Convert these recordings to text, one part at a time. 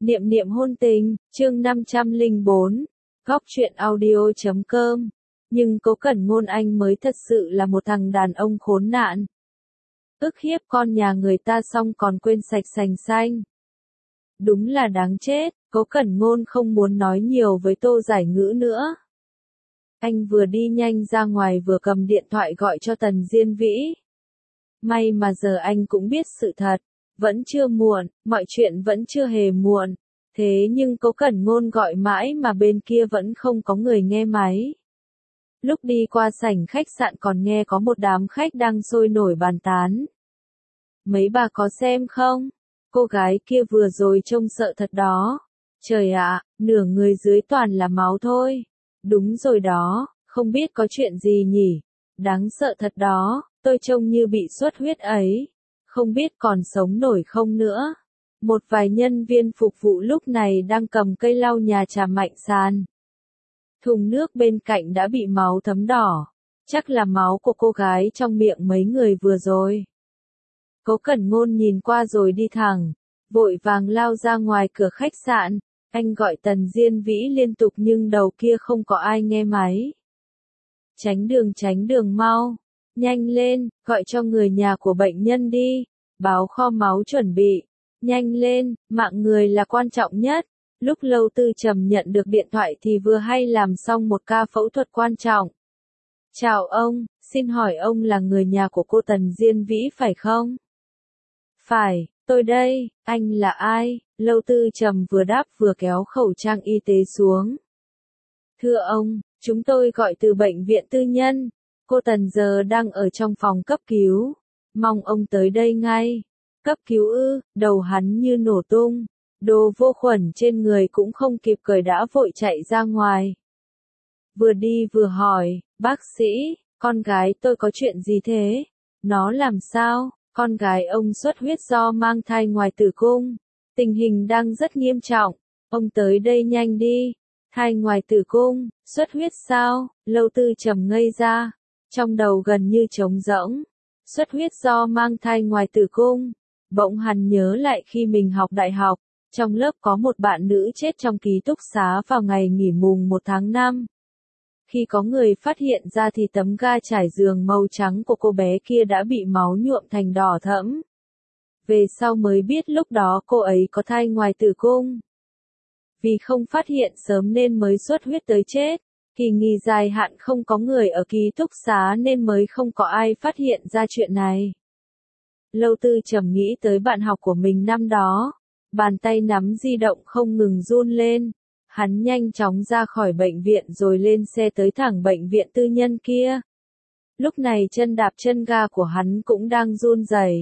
Niệm niệm hôn tình, chương 504, góc truyện audio.com. Nhưng Cố Cẩn Ngôn anh mới thật sự là một thằng đàn ông khốn nạn. Ức hiếp con nhà người ta xong còn quên sạch sành xanh. Đúng là đáng chết, Cố Cẩn Ngôn không muốn nói nhiều với Tô Giải Ngữ nữa. Anh vừa đi nhanh ra ngoài vừa cầm điện thoại gọi cho Tần Diên Vĩ. May mà giờ anh cũng biết sự thật. Vẫn chưa muộn, mọi chuyện vẫn chưa hề muộn. Thế nhưng Cố Cẩn Ngôn gọi mãi mà bên kia vẫn không có người nghe máy. Lúc đi qua sảnh khách sạn còn nghe có một đám khách đang sôi nổi bàn tán. Mấy bà có xem không? Cô gái kia vừa rồi trông sợ thật đó. Trời ạ, nửa người dưới toàn là máu thôi. Đúng rồi đó, không biết có chuyện gì nhỉ? Đáng sợ thật đó, tôi trông như bị xuất huyết ấy. Không biết còn sống nổi không nữa. Một vài nhân viên phục vụ lúc này đang cầm cây lau nhà chà mạnh sàn. Thùng nước bên cạnh đã bị máu thấm đỏ. Chắc là máu của cô gái trong miệng mấy người vừa rồi. Cố Cẩn Ngôn nhìn qua rồi đi thẳng, vội vàng lao ra ngoài cửa khách sạn. Anh gọi Tần Diên Vĩ liên tục nhưng đầu kia không có ai nghe máy. Tránh đường mau. Nhanh lên, gọi cho người nhà của bệnh nhân đi. Báo kho máu chuẩn bị. Nhanh lên, mạng người là quan trọng nhất. Lúc Lâu Tư Trầm nhận được điện thoại thì vừa hay làm xong một ca phẫu thuật quan trọng. Chào ông, xin hỏi ông là người nhà của cô Tần Diên Vĩ phải không? Phải, tôi đây, anh là ai? Lâu Tư Trầm vừa đáp vừa kéo khẩu trang y tế xuống. Thưa ông, chúng tôi gọi từ bệnh viện tư nhân. Cô Tần giờ đang ở trong phòng cấp cứu. Mong ông tới đây ngay. Cấp cứu ư, đầu hắn như nổ tung. Đồ vô khuẩn trên người cũng không kịp cởi đã vội chạy ra ngoài. Vừa đi vừa hỏi, bác sĩ, con gái tôi có chuyện gì thế? Nó làm sao? Con gái ông xuất huyết do mang thai ngoài tử cung. Tình hình đang rất nghiêm trọng. Ông tới đây nhanh đi. Thai ngoài tử cung, xuất huyết sao? Lâu Tư Trầm ngây ra. Trong đầu gần như trống rỗng. Xuất huyết do mang thai ngoài tử cung. Bỗng hắn nhớ lại khi mình học đại học. Trong lớp có một bạn nữ chết trong ký túc xá vào ngày nghỉ mùng 1 tháng 5. Khi có người phát hiện ra thì tấm ga trải giường màu trắng của cô bé kia đã bị máu nhuộm thành đỏ thẫm. Về sau mới biết lúc đó cô ấy có thai ngoài tử cung. Vì không phát hiện sớm nên mới xuất huyết tới chết. Kỳ nghỉ dài hạn không có người ở ký túc xá nên mới không có ai phát hiện ra chuyện này. Lâu Tư Trầm nghĩ tới bạn học của mình năm đó. Bàn tay nắm di động không ngừng run lên. Hắn nhanh chóng ra khỏi bệnh viện rồi lên xe tới thẳng bệnh viện tư nhân kia. Lúc này chân đạp chân ga của hắn cũng đang run rẩy.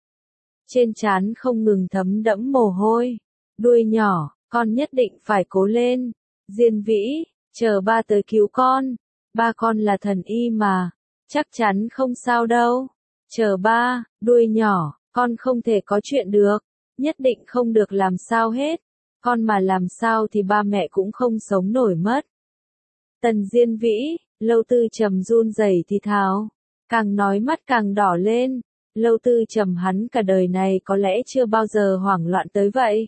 Trên trán không ngừng thấm đẫm mồ hôi. Đuôi nhỏ, con nhất định phải cố lên. Diên Vĩ, chờ ba tới cứu con. Ba con là thần y mà. Chắc chắn không sao đâu. Chờ ba, đuôi nhỏ, con không thể có chuyện được. Nhất định không được làm sao hết. Con mà làm sao thì ba mẹ cũng không sống nổi mất. Tần Diên Vĩ, Lâu Tư Trầm run rẩy thì thào. Càng nói mắt càng đỏ lên. Lâu Tư Trầm hắn cả đời này có lẽ chưa bao giờ hoảng loạn tới vậy.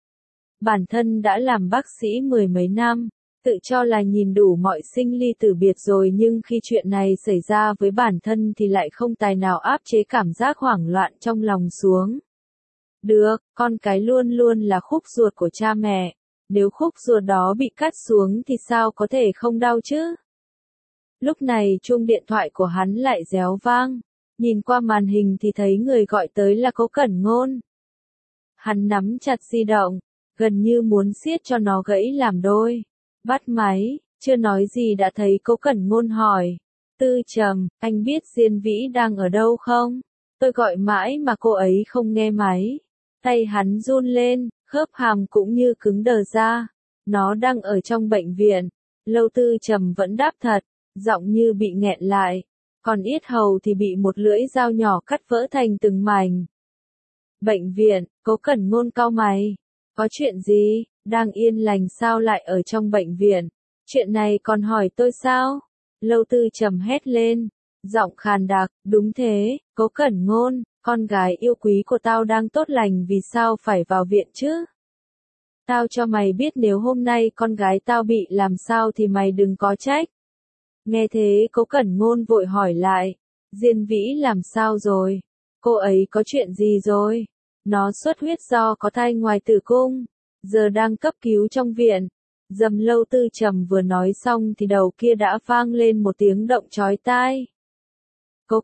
Bản thân đã làm bác sĩ mười mấy năm. Tự cho là nhìn đủ mọi sinh ly tử biệt rồi nhưng khi chuyện này xảy ra với bản thân thì lại không tài nào áp chế cảm giác hoảng loạn trong lòng xuống. Được, con cái luôn luôn là khúc ruột của cha mẹ. Nếu khúc ruột đó bị cắt xuống thì sao có thể không đau chứ? Lúc này chuông điện thoại của hắn lại réo vang. Nhìn qua màn hình thì thấy người gọi tới là Cố Cẩn Ngôn. Hắn nắm chặt di động, gần như muốn siết cho nó gãy làm đôi. Bắt máy, chưa nói gì đã thấy Cố Cẩn Ngôn hỏi. Tư Trầm, anh biết Diên Vĩ đang ở đâu không? Tôi gọi mãi mà cô ấy không nghe máy. Tay hắn run lên, khớp hàm cũng như cứng đờ ra. Nó đang ở trong bệnh viện. Lâu Tư Trầm vẫn đáp thật, giọng như bị nghẹn lại. Còn yết hầu thì bị một lưỡi dao nhỏ cắt vỡ thành từng mảnh. Bệnh viện, Cố Cẩn Ngôn cau mày. Có chuyện gì? Đang yên lành sao lại ở trong bệnh viện? Chuyện này còn hỏi tôi sao? Lâu Tư Trầm hét lên. Giọng khàn đặc, đúng thế, Cố Cẩn Ngôn, con gái yêu quý của tao đang tốt lành vì sao phải vào viện chứ? Tao cho mày biết nếu hôm nay con gái tao bị làm sao thì mày đừng có trách. Nghe thế Cố Cẩn Ngôn vội hỏi lại, Diên Vĩ làm sao rồi? Cô ấy có chuyện gì rồi? Nó xuất huyết do có thai ngoài tử cung, giờ đang cấp cứu trong viện. Dầm Lâu Tư Trầm vừa nói xong thì đầu kia đã vang lên một tiếng động chói tai. Cố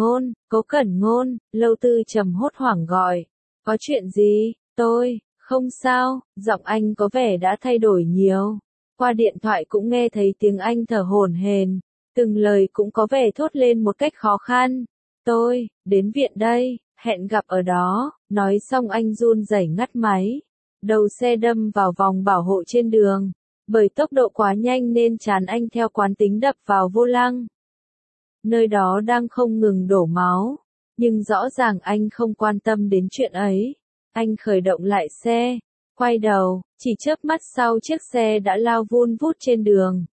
Cẩn Ngôn, Lâu Tư Trầm hốt hoảng gọi. Có chuyện gì? Tôi, không sao, giọng anh có vẻ đã thay đổi nhiều. Qua điện thoại cũng nghe thấy tiếng anh thở hổn hển, từng lời cũng có vẻ thốt lên một cách khó khăn. Tôi, đến viện đây, hẹn gặp ở đó, nói xong anh run rẩy ngắt máy. Đầu xe đâm vào vòng bảo hộ trên đường, bởi tốc độ quá nhanh nên trán anh theo quán tính đập vào vô lăng. Nơi đó đang không ngừng đổ máu, nhưng rõ ràng anh không quan tâm đến chuyện ấy. Anh khởi động lại xe, quay đầu, chỉ chớp mắt sau chiếc xe đã lao vun vút trên đường.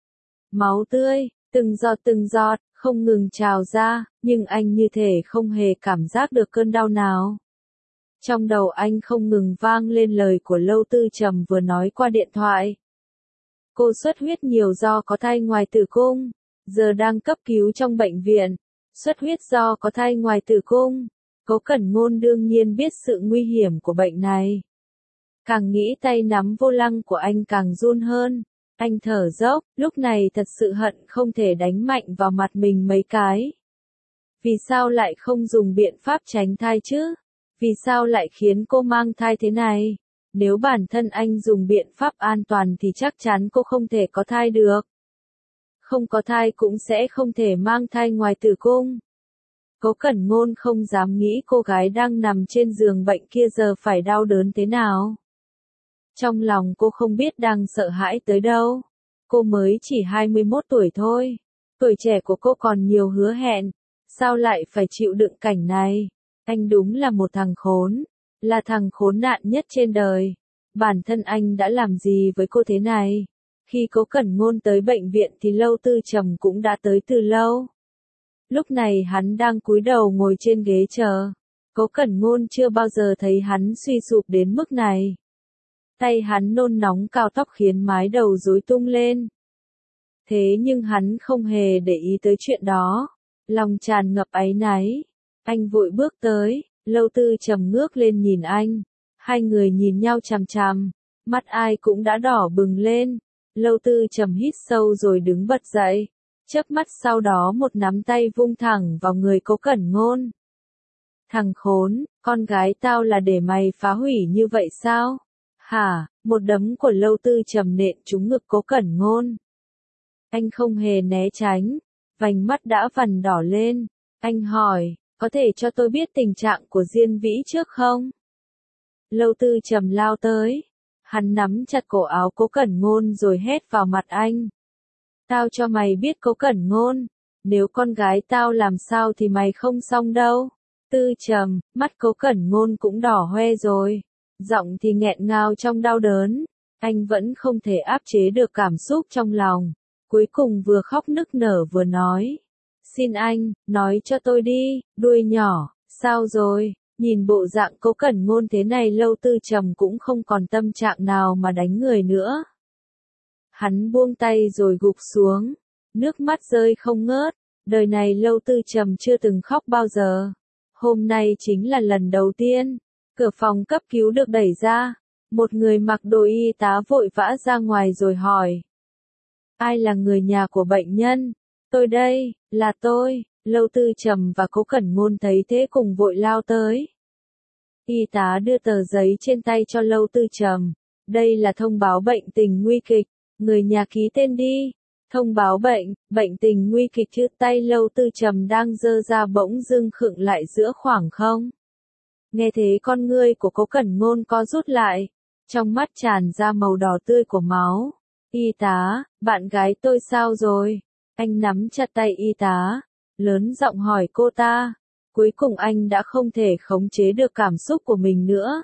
Máu tươi, từng giọt, không ngừng trào ra, nhưng anh như thể không hề cảm giác được cơn đau nào. Trong đầu anh không ngừng vang lên lời của Lâu Tư Trầm vừa nói qua điện thoại. Cô xuất huyết nhiều do có thai ngoài tử cung, giờ đang cấp cứu trong bệnh viện. Xuất huyết do có thai ngoài tử cung. Cố Cẩn Ngôn đương nhiên biết sự nguy hiểm của bệnh này. Càng nghĩ tay nắm vô lăng của anh càng run hơn. Anh thở dốc, lúc này thật sự hận không thể đánh mạnh vào mặt mình mấy cái. Vì sao lại không dùng biện pháp tránh thai chứ? Vì sao lại khiến cô mang thai thế này? Nếu bản thân anh dùng biện pháp an toàn thì chắc chắn cô không thể có thai được. Không có thai cũng sẽ không thể mang thai ngoài tử cung. Cố Cẩn Ngôn không dám nghĩ cô gái đang nằm trên giường bệnh kia giờ phải đau đớn thế nào. Trong lòng cô không biết đang sợ hãi tới đâu. Cô mới chỉ 21 tuổi thôi. Tuổi trẻ của cô còn nhiều hứa hẹn. Sao lại phải chịu đựng cảnh này? Anh đúng là một thằng khốn. Là thằng khốn nạn nhất trên đời. Bản thân anh đã làm gì với cô thế này? Khi Cố Cẩn Ngôn tới bệnh viện thì Lâu Tư Trầm cũng đã tới từ lâu. Lúc này hắn đang cúi đầu ngồi trên ghế chờ. Cố Cẩn Ngôn chưa bao giờ thấy hắn suy sụp đến mức này. Tay hắn nôn nóng cao tóc khiến mái đầu rối tung lên. Thế nhưng hắn không hề để ý tới chuyện đó. Lòng tràn ngập áy náy. Anh vội bước tới, Lâu Tư Trầm ngước lên nhìn anh. Hai người nhìn nhau chằm chằm. Mắt ai cũng đã đỏ bừng lên. Lâu Tư Trầm hít sâu rồi đứng bật dậy. Chớp mắt sau đó một nắm tay vung thẳng vào người Cố Cẩn Ngôn. Thằng khốn, con gái tao là để mày phá hủy như vậy sao? Hả? Một đấm của Lâu Tư Trầm nện trúng ngực Cố Cẩn Ngôn. Anh không hề né tránh, vành mắt đã vằn đỏ lên. Anh hỏi, có thể cho tôi biết tình trạng của Diên Vĩ trước không? Lâu Tư Trầm lao tới. Hắn nắm chặt cổ áo Cố Cẩn Ngôn rồi hét vào mặt anh. Tao cho mày biết Cố Cẩn Ngôn, nếu con gái tao làm sao thì mày không xong đâu. Tư Trầm, mắt Cố Cẩn Ngôn cũng đỏ hoe rồi, giọng thì nghẹn ngào trong đau đớn. Anh vẫn không thể áp chế được cảm xúc trong lòng, cuối cùng vừa khóc nức nở vừa nói. Xin anh, nói cho tôi đi, đuôi nhỏ, sao rồi? Nhìn bộ dạng Cố Cẩn Ngôn thế này Lâu Tư Trầm cũng không còn tâm trạng nào mà đánh người nữa. Hắn buông tay rồi gục xuống, nước mắt rơi không ngớt. Đời này Lâu Tư Trầm chưa từng khóc bao giờ. Hôm nay chính là lần đầu tiên. Cửa phòng cấp cứu được đẩy ra. Một người mặc đồ y tá vội vã ra ngoài rồi hỏi. Ai là người nhà của bệnh nhân? Tôi đây, là tôi. Lâu Tư Trầm và Cố Cẩn Ngôn thấy thế cùng vội lao tới. Y tá đưa tờ giấy trên tay cho Lâu Tư Trầm. Đây là thông báo bệnh tình nguy kịch. Người nhà ký tên đi. Thông báo bệnh tình nguy kịch chữ tay Lâu Tư Trầm đang giơ ra bỗng dưng khựng lại giữa khoảng không. Nghe thế con ngươi của Cố Cẩn Ngôn co rút lại. Trong mắt tràn ra màu đỏ tươi của máu. Y tá, bạn gái tôi sao rồi? Anh nắm chặt tay y tá, lớn giọng hỏi cô ta. Cuối cùng anh đã không thể khống chế được cảm xúc của mình nữa.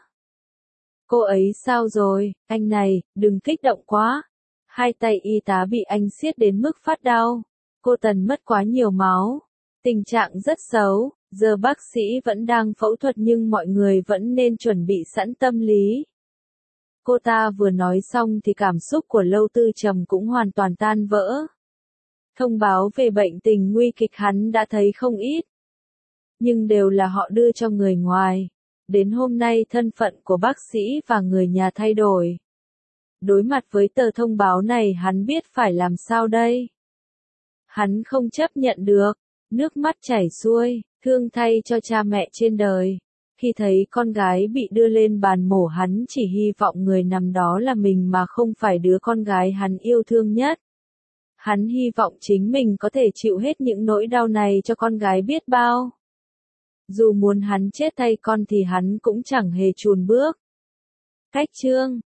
Cô ấy sao rồi? Anh này, đừng kích động quá. Hai tay y tá bị anh siết đến mức phát đau. Cô Tần mất quá nhiều máu. Tình trạng rất xấu. Giờ bác sĩ vẫn đang phẫu thuật nhưng mọi người vẫn nên chuẩn bị sẵn tâm lý. cô ta vừa nói xong thì cảm xúc của Lâu Tư Trầm cũng hoàn toàn tan vỡ. Thông báo về bệnh tình nguy kịch hắn đã thấy không ít. Nhưng đều là họ đưa cho người ngoài. Đến hôm nay thân phận của bác sĩ và người nhà thay đổi. Đối mặt với tờ thông báo này hắn biết phải làm sao đây. Hắn không chấp nhận được, nước mắt chảy xuôi, thương thay cho cha mẹ trên đời. Khi thấy con gái bị đưa lên bàn mổ hắn chỉ hy vọng người nằm đó là mình mà không phải đứa con gái hắn yêu thương nhất. Hắn hy vọng chính mình có thể chịu hết những nỗi đau này cho con gái biết bao. Dù muốn hắn chết thay con thì hắn cũng chẳng hề chùn bước. Cách chương